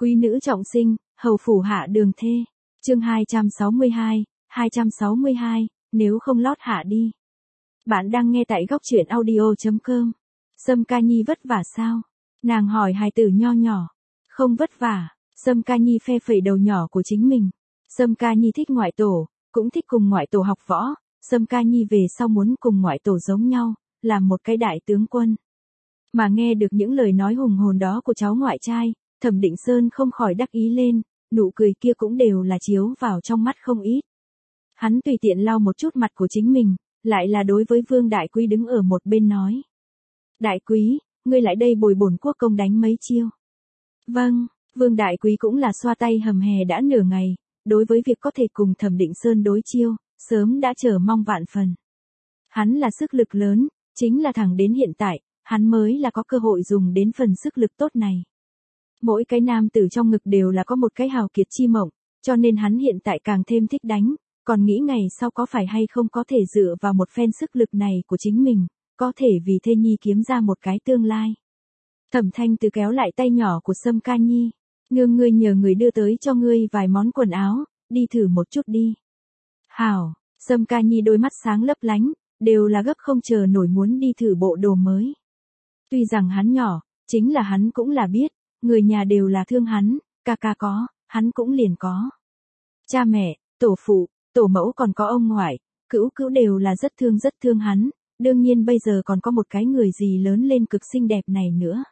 Quý nữ trọng sinh, hầu phủ hạ đường thê. Chương 262, nếu không lót hạ đi. Bạn đang nghe tại góc truyện audio.com. Sâm Ca Nhi vất vả sao? Nàng hỏi hài tử nho nhỏ. Không vất vả. Sâm Ca Nhi phe phẩy đầu nhỏ của chính mình. Sâm Ca Nhi thích ngoại tổ, cũng thích cùng ngoại tổ học võ. Sâm Ca Nhi về sau muốn cùng ngoại tổ giống nhau, làm một cái đại tướng quân. Mà nghe được những lời nói hùng hồn đó của cháu ngoại trai, Thẩm Định Sơn không khỏi đắc ý lên, nụ cười kia cũng đều là chiếu vào trong mắt không ít. Hắn tùy tiện lau một chút mặt của chính mình, lại là đối với Vương Đại Quý đứng ở một bên nói. Đại Quý, ngươi lại đây bồi bổn quốc công đánh mấy chiêu. Vâng, Vương Đại Quý cũng là xoa tay hầm hè đã nửa ngày, đối với việc có thể cùng Thẩm Định Sơn đối chiêu, sớm đã chờ mong vạn phần. Hắn là sức lực lớn, chính là thẳng đến hiện tại, hắn mới là có cơ hội dùng đến phần sức lực tốt này. Mỗi cái nam tử trong ngực đều là có một cái hào kiệt chi mộng, cho nên hắn hiện tại càng thêm thích đánh, còn nghĩ ngày sau có phải hay không có thể dựa vào một phen sức lực này của chính mình, có thể vì thê nhi kiếm ra một cái tương lai. Thẩm Thanh Từ kéo lại tay nhỏ của Sâm Ca Nhi, nương ngươi nhờ người đưa tới cho ngươi vài món quần áo, đi thử một chút đi. Hảo, Sâm Ca Nhi đôi mắt sáng lấp lánh, đều là gấp không chờ nổi muốn đi thử bộ đồ mới. Tuy rằng hắn nhỏ, chính là hắn cũng là biết, người nhà đều là thương hắn, ca ca có, hắn cũng liền có. Cha mẹ, tổ phụ, tổ mẫu còn có ông ngoại, cữu cữu đều là rất thương hắn, đương nhiên bây giờ còn có một cái người gì lớn lên cực xinh đẹp này nữa.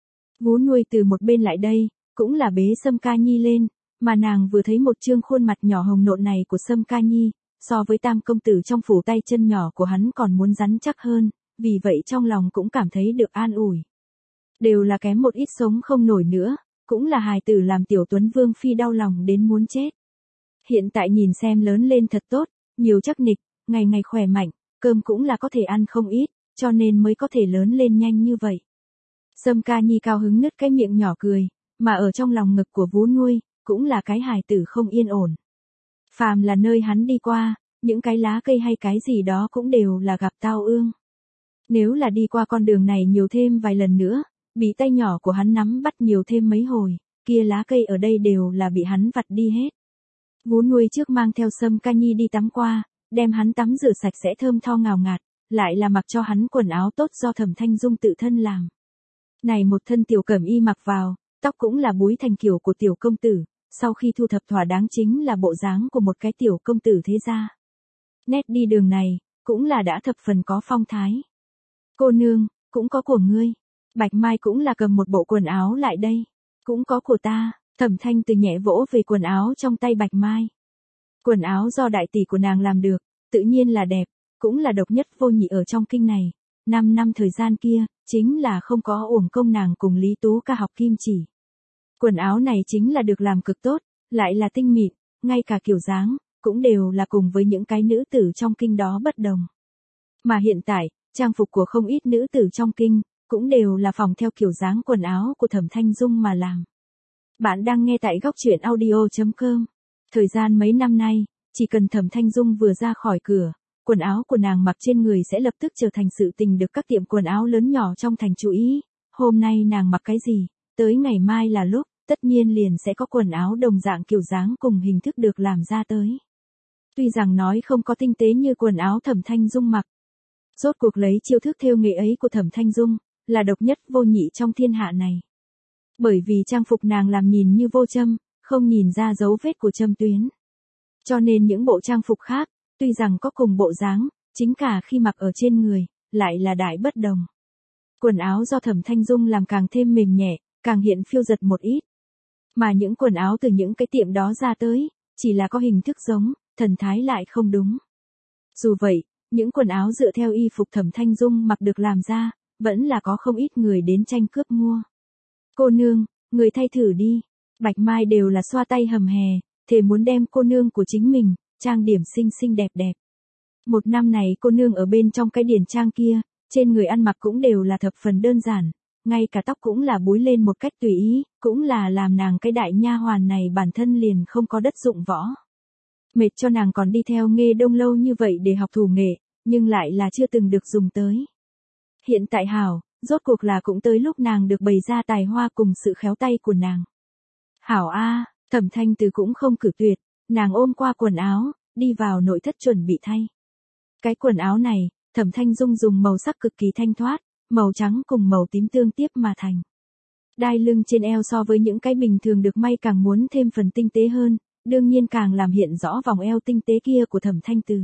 Vú nuôi từ một bên lại đây, cũng là bế Sâm Ca Nhi lên, mà nàng vừa thấy một trương khuôn mặt nhỏ hồng nộn này của Sâm Ca Nhi, so với tam công tử trong phủ tay chân nhỏ của hắn còn muốn rắn chắc hơn, vì vậy trong lòng cũng cảm thấy được an ủi. Đều là kém một ít sống không nổi nữa, cũng là hài tử làm tiểu Tuấn Vương phi đau lòng đến muốn chết. Hiện tại nhìn xem lớn lên thật tốt, nhiều chắc nịch, ngày ngày khỏe mạnh, cơm cũng là có thể ăn không ít, cho nên mới có thể lớn lên nhanh như vậy. Sâm Ca Nhi cao hứng nứt cái miệng nhỏ cười, mà ở trong lòng ngực của vú nuôi, cũng là cái hài tử không yên ổn. Phàm là nơi hắn đi qua, những cái lá cây hay cái gì đó cũng đều là gặp tao ương. Nếu là đi qua con đường này nhiều thêm vài lần nữa, bị tay nhỏ của hắn nắm bắt nhiều thêm mấy hồi, kia lá cây ở đây đều là bị hắn vặt đi hết. Vú nuôi trước mang theo Sâm Ca Nhi đi tắm qua, đem hắn tắm rửa sạch sẽ thơm tho ngào ngạt, lại là mặc cho hắn quần áo tốt do Thẩm Thanh Dung tự thân làm. Này một thân tiểu cẩm y mặc vào, tóc cũng là búi thành kiểu của tiểu công tử, sau khi thu thập thỏa đáng chính là bộ dáng của một cái tiểu công tử thế gia. Nét đi đường này, cũng là đã thập phần có phong thái. Cô nương, cũng có của ngươi. Bạch Mai cũng là cầm một bộ quần áo lại đây. Cũng có của ta. Thẩm Thanh Từ nhẹ vỗ về quần áo trong tay Bạch Mai. Quần áo do đại tỷ của nàng làm được, tự nhiên là đẹp, cũng là độc nhất vô nhị ở trong kinh này. 5 năm thời gian kia, chính là không có uổng công nàng cùng Lý Tú Ca học kim chỉ. Quần áo này chính là được làm cực tốt, lại là tinh mịn, ngay cả kiểu dáng, cũng đều là cùng với những cái nữ tử trong kinh đó bất đồng. Mà hiện tại, trang phục của không ít nữ tử trong kinh, cũng đều là phòng theo kiểu dáng quần áo của Thẩm Thanh Dung mà làm. Bạn đang nghe tại góc truyện audio.com. Thời gian mấy năm nay, chỉ cần Thẩm Thanh Dung vừa ra khỏi cửa, quần áo của nàng mặc trên người sẽ lập tức trở thành sự tình được các tiệm quần áo lớn nhỏ trong thành chú ý. Hôm nay nàng mặc cái gì, tới ngày mai là lúc, tất nhiên liền sẽ có quần áo đồng dạng kiểu dáng cùng hình thức được làm ra tới. Tuy rằng nói không có tinh tế như quần áo Thẩm Thanh Dung mặc. Rốt cuộc lấy chiêu thức thêu nghệ ấy của Thẩm Thanh Dung, là độc nhất vô nhị trong thiên hạ này. Bởi vì trang phục nàng làm nhìn như vô châm, không nhìn ra dấu vết của châm tuyến. Cho nên những bộ trang phục khác, tuy rằng có cùng bộ dáng, chính cả khi mặc ở trên người, lại là đại bất đồng. Quần áo do Thẩm Thanh Dung làm càng thêm mềm nhẹ, càng hiện phiêu giật một ít. Mà những quần áo từ những cái tiệm đó ra tới, chỉ là có hình thức giống, thần thái lại không đúng. Dù vậy, những quần áo dựa theo y phục Thẩm Thanh Dung mặc được làm ra, vẫn là có không ít người đến tranh cướp mua. Cô nương, người thay thử đi. Bạch Mai đều là xoa tay hầm hè, thề muốn đem cô nương của chính mình, trang điểm xinh xinh đẹp đẹp. Một năm này cô nương ở bên trong cái điển trang kia, trên người ăn mặc cũng đều là thập phần đơn giản, ngay cả tóc cũng là búi lên một cách tùy ý, cũng là làm nàng cái đại nha hoàn này bản thân liền không có đất dụng võ. Mệt cho nàng còn đi theo Nghê Đông lâu như vậy để học thủ nghệ, nhưng lại là chưa từng được dùng tới. Hiện tại hảo, rốt cuộc là cũng tới lúc nàng được bày ra tài hoa cùng sự khéo tay của nàng. Hảo a, Thẩm Thanh Từ cũng không cự tuyệt, nàng ôm qua quần áo, đi vào nội thất chuẩn bị thay. Cái quần áo này, Thẩm Thanh Dung dùng màu sắc cực kỳ thanh thoát, màu trắng cùng màu tím tương tiếp mà thành. Đai lưng trên eo so với những cái bình thường được may càng muốn thêm phần tinh tế hơn, đương nhiên càng làm hiện rõ vòng eo tinh tế kia của Thẩm Thanh Từ.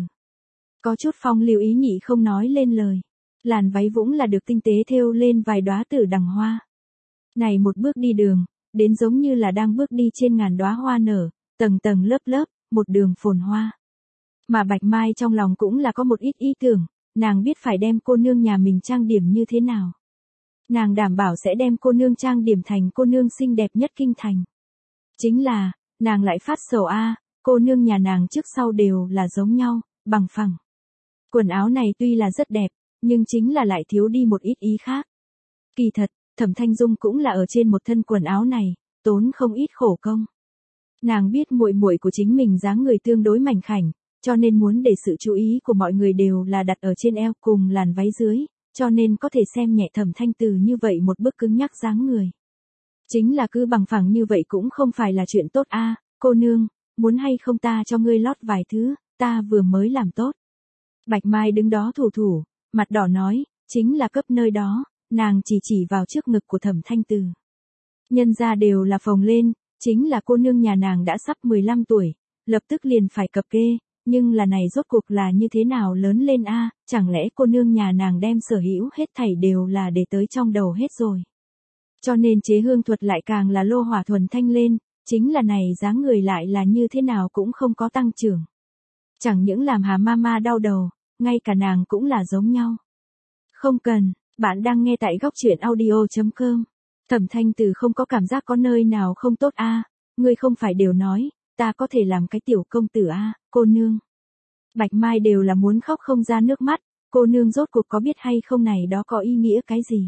Có chút phong lưu ý nhị không nói lên lời. Làn váy vũng là được tinh tế thêu lên vài đóa tử đằng hoa. Này một bước đi đường, đến giống như là đang bước đi trên ngàn đóa hoa nở, tầng tầng lớp lớp, một đường phồn hoa. Mà Bạch Mai trong lòng cũng là có một ít ý tưởng, nàng biết phải đem cô nương nhà mình trang điểm như thế nào. Nàng đảm bảo sẽ đem cô nương trang điểm thành cô nương xinh đẹp nhất kinh thành. Chính là, nàng lại phát sầu cô nương nhà nàng trước sau đều là giống nhau, bằng phẳng. Quần áo này tuy là rất đẹp, nhưng chính là lại thiếu đi một ít ý khác. Kỳ thật, Thẩm Thanh Dung cũng là ở trên một thân quần áo này, tốn không ít khổ công. Nàng biết muội muội của chính mình dáng người tương đối mảnh khảnh, cho nên muốn để sự chú ý của mọi người đều là đặt ở trên eo cùng làn váy dưới, cho nên có thể xem nhẹ Thẩm Thanh Từ như vậy một bức cứng nhắc dáng người. Chính là cứ bằng phẳng như vậy cũng không phải là chuyện tốt cô nương, muốn hay không ta cho ngươi lót vài thứ, ta vừa mới làm tốt. Bạch Mai đứng đó thủ, mặt đỏ nói, chính là cấp nơi đó, nàng chỉ vào trước ngực của Thẩm Thanh Từ. Nhân ra đều là phồng lên, chính là cô nương nhà nàng đã sắp 15 tuổi, lập tức liền phải cập kê, nhưng là này rốt cuộc là như thế nào lớn lên chẳng lẽ cô nương nhà nàng đem sở hữu hết thảy đều là để tới trong đầu hết rồi. Cho nên chế hương thuật lại càng là lô hỏa thuần thanh lên, chính là này dáng người lại là như thế nào cũng không có tăng trưởng. Chẳng những làm Hà Mama đau đầu, ngay cả nàng cũng là giống nhau. Không cần, bạn đang nghe tại góc truyện audio.com. Thẩm Thanh Từ không có cảm giác có nơi nào không tốt ngươi không phải đều nói, ta có thể làm cái tiểu công tử cô nương. Bạch Mai đều là muốn khóc không ra nước mắt, cô nương rốt cuộc có biết hay không này đó có ý nghĩa cái gì.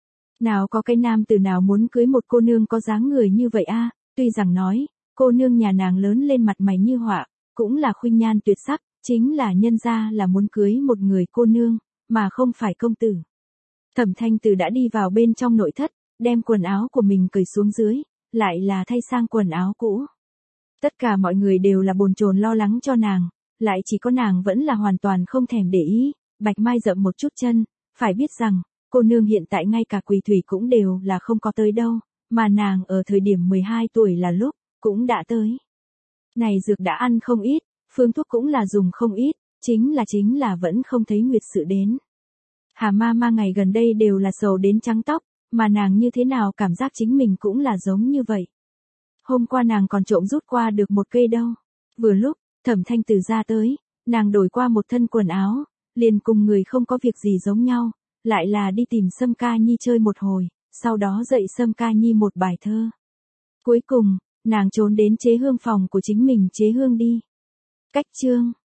Nào có cái nam tử nào muốn cưới một cô nương có dáng người như vậy tuy rằng nói, cô nương nhà nàng lớn lên mặt mày như họa, cũng là khuynh nhan tuyệt sắc, chính là nhân ra là muốn cưới một người cô nương, mà không phải công tử. Thẩm Thanh Từ đã đi vào bên trong nội thất, đem quần áo của mình cởi xuống dưới, lại là thay sang quần áo cũ. Tất cả mọi người đều là bồn chồn lo lắng cho nàng, lại chỉ có nàng vẫn là hoàn toàn không thèm để ý. Bạch Mai dậm một chút chân, phải biết rằng, cô nương hiện tại ngay cả quỳ thủy cũng đều là không có tới đâu, mà nàng ở thời điểm 12 tuổi là lúc, cũng đã tới. Này dược đã ăn không ít, phương thuốc cũng là dùng không ít, chính là vẫn không thấy nguyệt sự đến. Hà Mama ngày gần đây đều là sầu đến trắng tóc, mà nàng như thế nào cảm giác chính mình cũng là giống như vậy. Hôm qua nàng còn trộm rút qua được một cây đâu. Vừa lúc, Thẩm Thanh Từ ra tới, nàng đổi qua một thân quần áo, liền cùng người không có việc gì giống nhau, lại là đi tìm Sâm Ca Nhi chơi một hồi, sau đó dạy Sâm Ca Nhi một bài thơ. Cuối cùng, nàng trốn đến chế hương phòng của chính mình chế hương đi. Cách chương